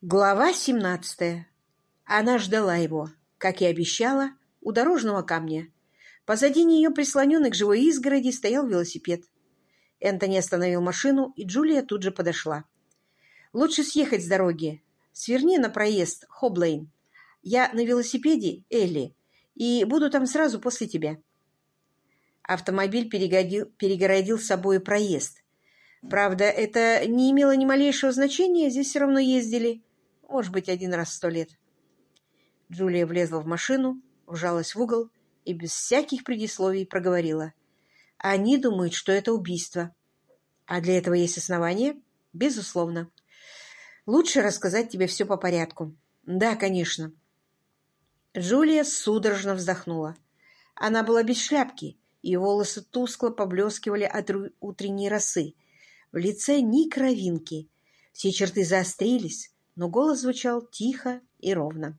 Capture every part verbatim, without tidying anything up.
Глава семнадцатая. Она ждала его, как и обещала, у дорожного камня. Позади нее, прислоненный к живой изгороди, стоял велосипед. Энтони остановил машину, и Джулия тут же подошла. «Лучше съехать с дороги. Сверни на проезд Хоблейн. Я на велосипеде, Элли, и буду там сразу после тебя». Автомобиль перегородил, перегородил с собой проезд. Правда, это не имело ни малейшего значения, здесь все равно ездили. Может быть, один раз в сто лет. Джулия влезла в машину, вжалась в угол и без всяких предисловий проговорила. «Они думают, что это убийство. А для этого есть основания? Безусловно. Лучше рассказать тебе все по порядку». «Да, конечно». Джулия судорожно вздохнула. Она была без шляпки, и волосы тускло поблескивали от утренней росы. В лице ни кровинки. Все черты заострились, но голос звучал тихо и ровно.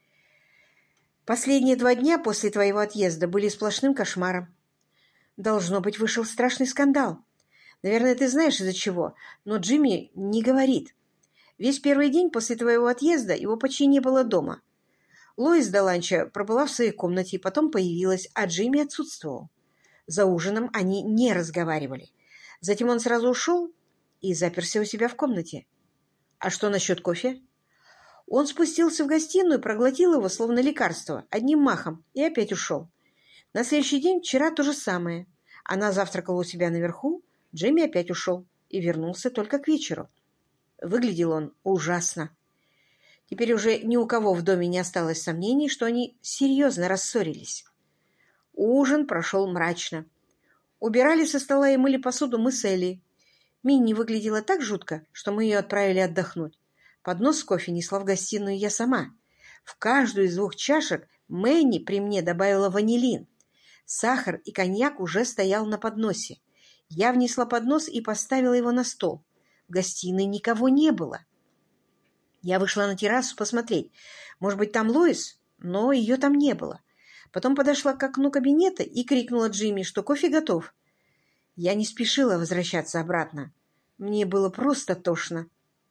«Последние два дня после твоего отъезда были сплошным кошмаром. Должно быть, вышел страшный скандал. Наверное, ты знаешь, из-за чего, но Джимми не говорит. Весь первый день после твоего отъезда его почти не было дома. Лоис до ланча пробыла в своей комнате, потом появилась, а Джимми отсутствовал. За ужином они не разговаривали. Затем он сразу ушел и заперся у себя в комнате. А что насчет кофе? Он спустился в гостиную, проглотил его, словно лекарство, одним махом, и опять ушел. На следующий день вчера то же самое. Она завтракала у себя наверху, Джимми опять ушел и вернулся только к вечеру. Выглядел он ужасно. Теперь уже ни у кого в доме не осталось сомнений, что они серьезно рассорились. Ужин прошел мрачно. Убирали со стола и мыли посуду мы с Элли. Минни выглядела так жутко, что мы ее отправили отдохнуть. Поднос с кофе несла в гостиную я сама. В каждую из двух чашек Мэнни при мне добавила ванилин. Сахар и коньяк уже стоял на подносе. Я внесла поднос и поставила его на стол. В гостиной никого не было. Я вышла на террасу посмотреть. Может быть, там Лоис? Но ее там не было. Потом подошла к окну кабинета и крикнула Джимми, что кофе готов. Я не спешила возвращаться обратно. Мне было просто тошно.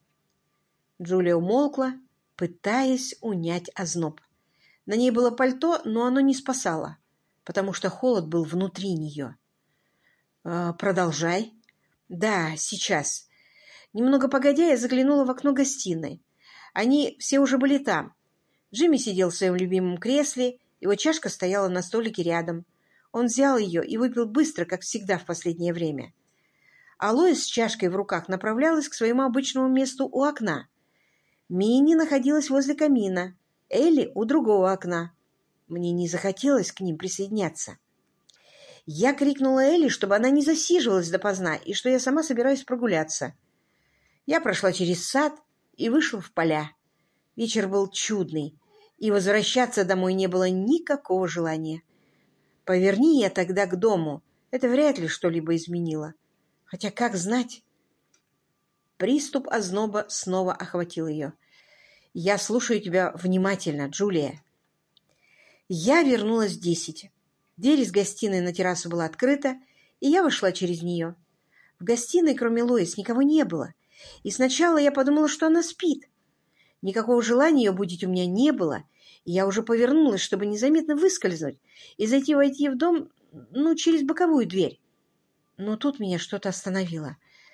Джулия умолкла, пытаясь унять озноб. На ней было пальто, но оно не спасало, потому что холод был внутри нее. «Э, «Продолжай». «Да, сейчас». Немного погодя, я заглянула в окно гостиной. Они все уже были там. Джимми сидел в своем любимом кресле, его чашка стояла на столике рядом. Он взял ее и выпил быстро, как всегда в последнее время. А Лоис с чашкой в руках направлялась к своему обычному месту у окна. Минни находилась возле камина, Элли у другого окна. Мне не захотелось к ним присоединяться. Я крикнула Элли, чтобы она не засиживалась допоздна и что я сама собираюсь прогуляться. Я прошла через сад и вышла в поля. Вечер был чудный, и возвращаться домой не было никакого желания. Поверни я тогда к дому, это вряд ли что-либо изменило. Хотя как знать? Приступ озноба снова охватил ее. «Я слушаю тебя внимательно, Джулия». Я вернулась в десять. Дверь из гостиной на террасу была открыта, и я вошла через нее. В гостиной, кроме Лоис, никого не было, и сначала я подумала, что она спит. Никакого желания ее будить у меня не было, и я уже повернулась, чтобы незаметно выскользнуть и зайти войти в дом, ну, через боковую дверь. Но тут меня что-то остановило.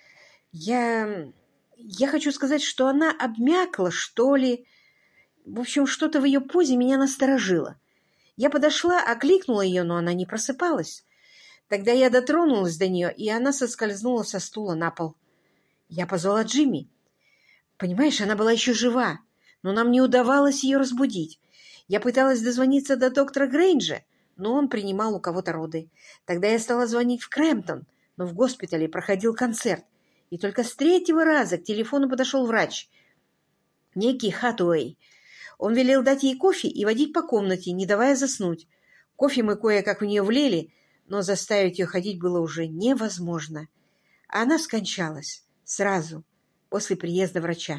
Я... я хочу сказать, что она обмякла, что ли. В общем, что-то в ее позе меня насторожило. Я подошла, окликнула ее, но она не просыпалась. Тогда я дотронулась до нее, и она соскользнула со стула на пол. Я позвала Джимми. Понимаешь, она была еще жива, но нам не удавалось ее разбудить. Я пыталась дозвониться до доктора Грейнджа, но он принимал у кого-то роды. Тогда я стала звонить в Крэмптон, но в госпитале проходил концерт. И только с третьего раза к телефону подошел врач, некий Хатуэй. Он велел дать ей кофе и водить по комнате, не давая заснуть. Кофе мы кое-как в нее влили, но заставить ее ходить было уже невозможно. А она скончалась сразу, после приезда врача.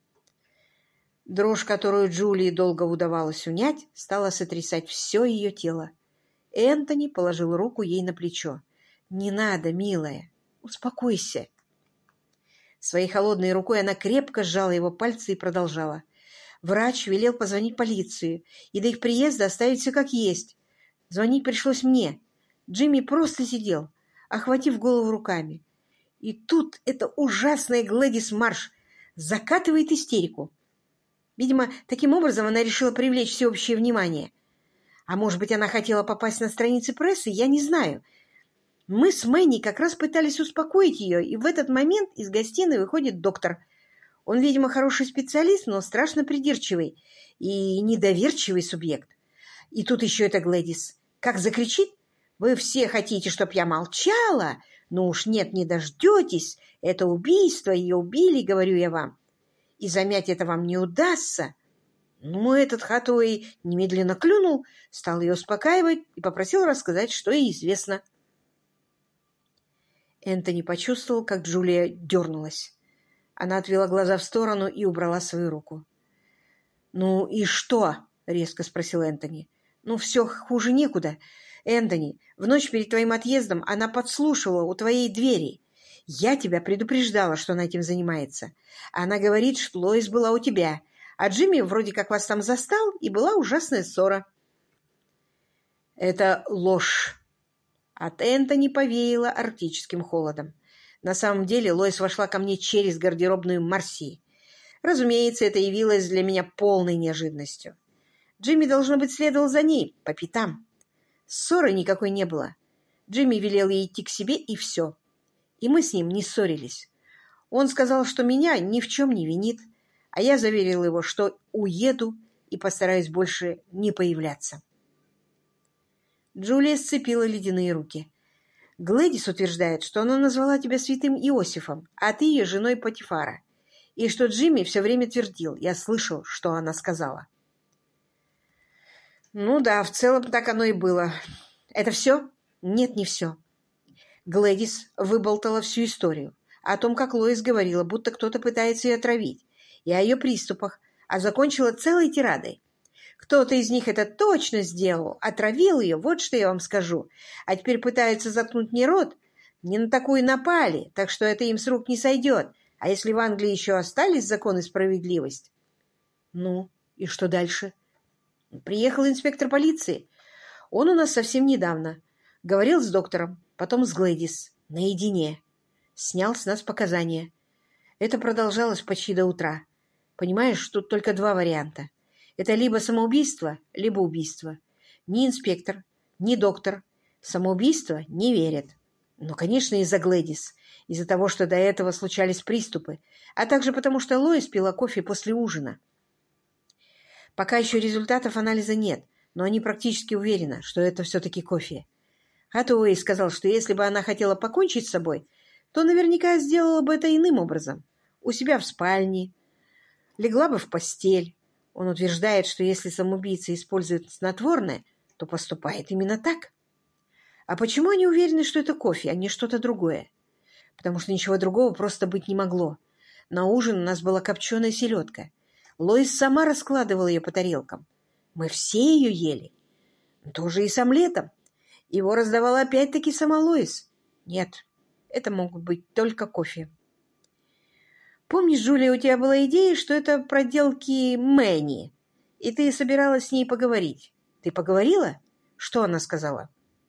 Дрожь, которую Джулии долго удавалось унять, стала сотрясать все ее тело. Энтони положил руку ей на плечо. «Не надо, милая, успокойся». Своей холодной рукой она крепко сжала его пальцы и продолжала. Врач велел позвонить полиции и до их приезда оставить все как есть. Звонить пришлось мне. Джимми просто сидел, охватив голову руками. И тут эта ужасная Глэдис Марш закатывает истерику. Видимо, таким образом она решила привлечь всеобщее внимание. А может быть, она хотела попасть на страницы прессы, я не знаю. Мы с Мэнни как раз пытались успокоить ее, и в этот момент из гостиной выходит доктор. Он, видимо, хороший специалист, но страшно придирчивый и недоверчивый субъект. И тут еще эта Глэдис. Как закричит: «Вы все хотите, чтоб я молчала? Ну уж нет, не дождетесь. Это убийство, ее убили, говорю я вам. И замять это вам не удастся». Ну, этот Хатуэй немедленно клюнул, стал ее успокаивать и попросил рассказать, что ей известно. Энтони почувствовал, как Джулия дернулась. Она отвела глаза в сторону и убрала свою руку. «Ну и что?» — резко спросил Энтони. «Ну, все хуже некуда. Энтони, в ночь перед твоим отъездом она подслушивала у твоей двери. Я тебя предупреждала, что она этим занимается. Она говорит, что Лоис была у тебя, а Джимми вроде как вас там застал, и была ужасная ссора». «Это ложь». От Энтони повеяло арктическим холодом. На самом деле Лоис вошла ко мне через гардеробную Марси. Разумеется, это явилось для меня полной неожиданностью. Джимми, должно быть, следовал за ней, по пятам. Ссоры никакой не было. Джимми велел ей идти к себе, и все. И мы с ним не ссорились. Он сказал, что меня ни в чем не винит, а я заверил его, что уеду и постараюсь больше не появляться. Джулия сцепила ледяные руки. «Глэдис утверждает, что она назвала тебя святым Иосифом, а ты ее женой Потифара, и что Джимми все время твердил. Я слышал, что она сказала». «Ну да, в целом так оно и было. Это все?» «Нет, не все». Глэдис выболтала всю историю о том, как Лоис говорила, будто кто-то пытается ее отравить, и о ее приступах, а закончила целой тирадой. Кто-то из них это точно сделал, отравил ее, вот что я вам скажу. А теперь пытаются заткнуть мне рот. Не на такую напали, так что это им с рук не сойдет. А если в Англии еще остались закон и справедливость? Ну, и что дальше? Приехал инспектор полиции. Он у нас совсем недавно. Говорил с доктором, потом с Глэдис. Наедине. Снял с нас показания. Это продолжалось почти до утра. Понимаешь, тут только два варианта. Это либо самоубийство, либо убийство. Ни инспектор, ни доктор в самоубийство не верят. Но, конечно, из-за Глэдис, из-за того, что до этого случались приступы, а также потому, что Лоис пила кофе после ужина. Пока еще результатов анализа нет, но они практически уверены, что это все-таки кофе. Хатуэй сказал, что если бы она хотела покончить с собой, то наверняка сделала бы это иным образом. У себя в спальне, легла бы в постель. Он утверждает, что если самоубийца использует снотворное, то поступает именно так. А почему они уверены, что это кофе, а не что-то другое? Потому что ничего другого просто быть не могло. На ужин у нас была копченая селедка. Лоис сама раскладывала ее по тарелкам. Мы все ее ели. Тоже и с омлетом. Его раздавала опять-таки сама Лоис. Нет, это могут быть только кофе. Помнишь, Джулия, у тебя была идея, что это проделки Мэнни, и ты собиралась с ней поговорить. Ты поговорила? Что она сказала?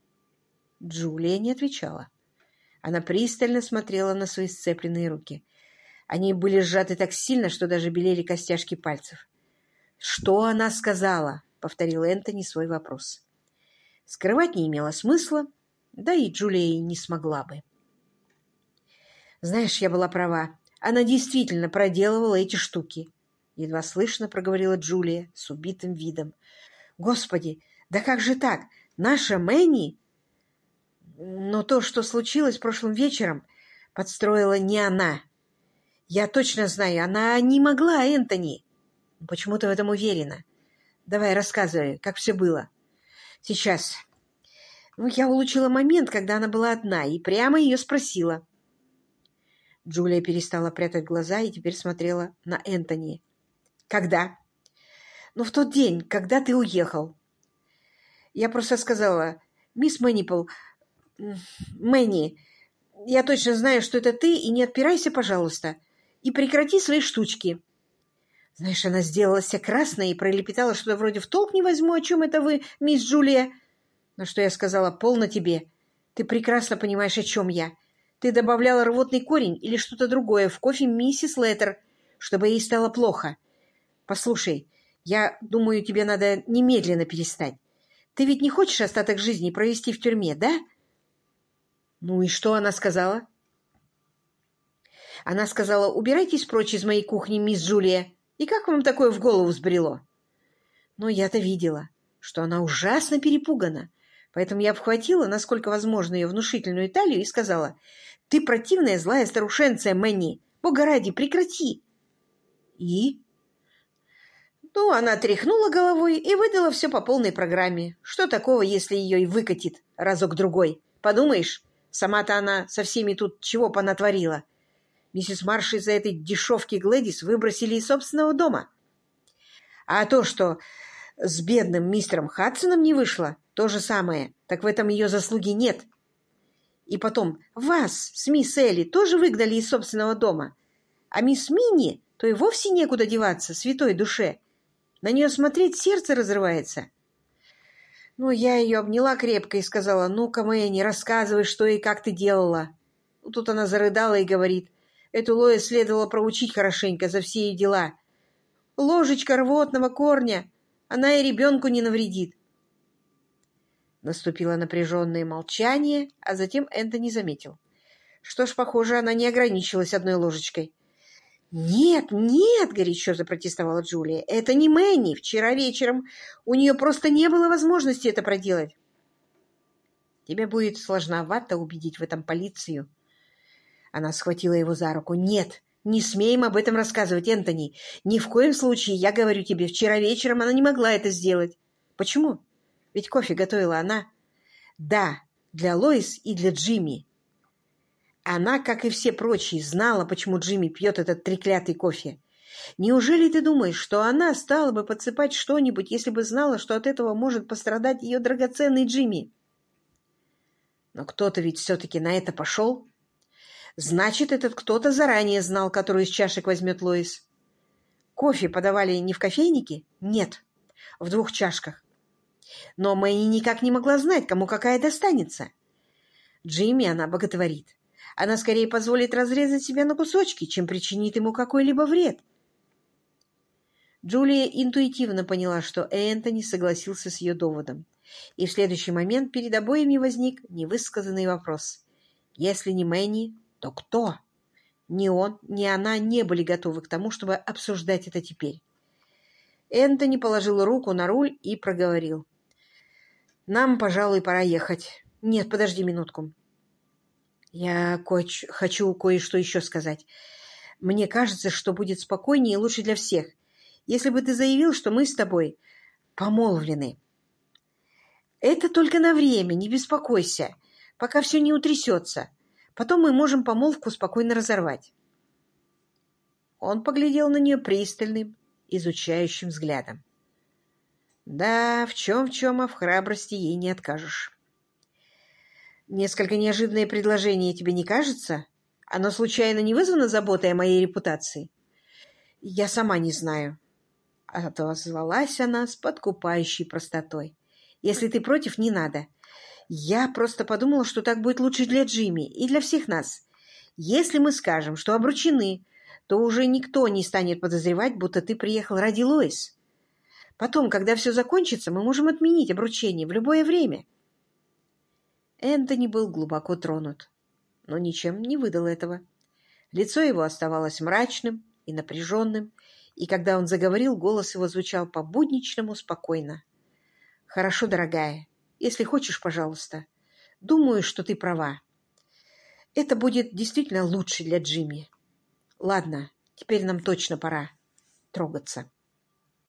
Джулия не отвечала. Она пристально смотрела на свои сцепленные руки. Они были сжаты так сильно, что даже белели костяшки пальцев. «Что она сказала?» — повторил Энтони свой вопрос. Скрывать не имело смысла, да и Джулия не смогла бы. «Знаешь, я была права. Она действительно проделывала эти штуки», — едва слышно проговорила Джулия с убитым видом. «Господи, да как же так? Наша Мэнни...» «Но то, что случилось прошлым вечером, подстроила не она. Я точно знаю, она не могла, Энтони. Почему ты в этом уверена? Давай, рассказывай, как все было». «Сейчас. Ну, я улучила момент, когда она была одна, и прямо ее спросила». Джулия перестала прятать глаза и теперь смотрела на Энтони. «Когда?» «Ну, в тот день, когда ты уехал». Я просто сказала: «Мисс Мэннипл, Мэнни, Я точно знаю, что это ты, и не отпирайся, пожалуйста, и прекрати свои штучки». Знаешь, она сделалась вся красная и пролепетала что-то вроде «в толк не возьму, о чем это вы, мисс Джулия». На что я сказала: «Полно тебе. Ты прекрасно понимаешь, о чем я. Ты добавляла рвотный корень или что-то другое в кофе миссис Леттер, чтобы ей стало плохо. Послушай, я думаю, тебе надо немедленно перестать. Ты ведь не хочешь остаток жизни провести в тюрьме, да?» Ну и что она сказала? Она сказала: «Убирайтесь прочь из моей кухни, мисс Джулия». И как вам такое в голову взбрело? Но я-то видела, что она ужасно перепугана, поэтому я обхватила, насколько возможно, ее внушительную талию и сказала: «Ты противная злая старушенция, Мэнни! Бога ради, прекрати!» И? Ну, она тряхнула головой и выдала все по полной программе. Что такого, если ее и выкатит разок-другой? Подумаешь, сама-то она со всеми тут чего понатворила. Миссис Марш из-за этой дешевки Глэдис выбросили из собственного дома. А то, что с бедным мистером Хадсоном не вышло, то же самое. Так в этом ее заслуги нет. И потом, вас с мисс Элли тоже выгнали из собственного дома. А мисс Минни, то и вовсе некуда деваться, святой душе. На нее смотреть сердце разрывается. Ну, я ее обняла крепко и сказала: «Ну-ка, Мэнни, рассказывай, что и как ты делала». Тут она зарыдала и говорит: «Эту Лоис следовало проучить хорошенько за все ее дела. Ложечка рвотного корня, она и ребенку не навредит». Наступило напряженное молчание, а затем Энтони заметил: «Что ж, похоже, она не ограничилась одной ложечкой». «Нет, нет!» — горячо запротестовала Джулия. «Это не Мэнни. Вчера вечером у нее просто не было возможности это проделать». «Тебе будет сложновато убедить в этом полицию». Она схватила его за руку. «Нет, не смеем об этом рассказывать, Энтони. Ни в коем случае, я говорю тебе, вчера вечером она не могла это сделать». «Почему? Ведь кофе готовила она». «Да, для Лоис и для Джимми». Она, как и все прочие, знала, почему Джимми пьет этот треклятый кофе. Неужели ты думаешь, что она стала бы подсыпать что-нибудь, если бы знала, что от этого может пострадать ее драгоценный Джимми? Но кто-то ведь все-таки на это пошел. Значит, этот кто-то заранее знал, которую из чашек возьмет Лоис. Кофе подавали не в кофейнике? Нет, в двух чашках. Но Мэнни никак не могла знать, кому какая достанется. Джимми она боготворит. Она скорее позволит разрезать себя на кусочки, чем причинит ему какой-либо вред. Джулия интуитивно поняла, что Энтони согласился с ее доводом, и в следующий момент перед обоими возник невысказанный вопрос. Если не Мэнни, то кто? Ни он, ни она не были готовы к тому, чтобы обсуждать это теперь. Энтони положил руку на руль и проговорил: «Нам, пожалуй, пора ехать. Нет, подожди минутку. Я ко- хочу кое-что еще сказать. Мне кажется, что будет спокойнее и лучше для всех, если бы ты заявил, что мы с тобой помолвлены. Это только на время, не беспокойся, пока все не утрясется. Потом мы можем помолвку спокойно разорвать». Он поглядел на нее пристальным, изучающим взглядом. Да, в чем-в чем, а в храбрости ей не откажешь. Несколько неожиданное предложение, тебе не кажется? Оно случайно не вызвано заботой о моей репутации? Я сама не знаю. Отозвалась она с подкупающей простотой. Если ты против, не надо. Я просто подумала, что так будет лучше для Джимми и для всех нас. Если мы скажем, что обручены, то уже никто не станет подозревать, будто ты приехал ради Лоис. Потом, когда все закончится, мы можем отменить обручение в любое время. Энтони был глубоко тронут, но ничем не выдал этого. Лицо его оставалось мрачным и напряженным, и когда он заговорил, голос его звучал по-будничному спокойно. «Хорошо, дорогая, если хочешь, пожалуйста. Думаю, что ты права. Это будет действительно лучше для Джимми. Ладно, теперь нам точно пора трогаться».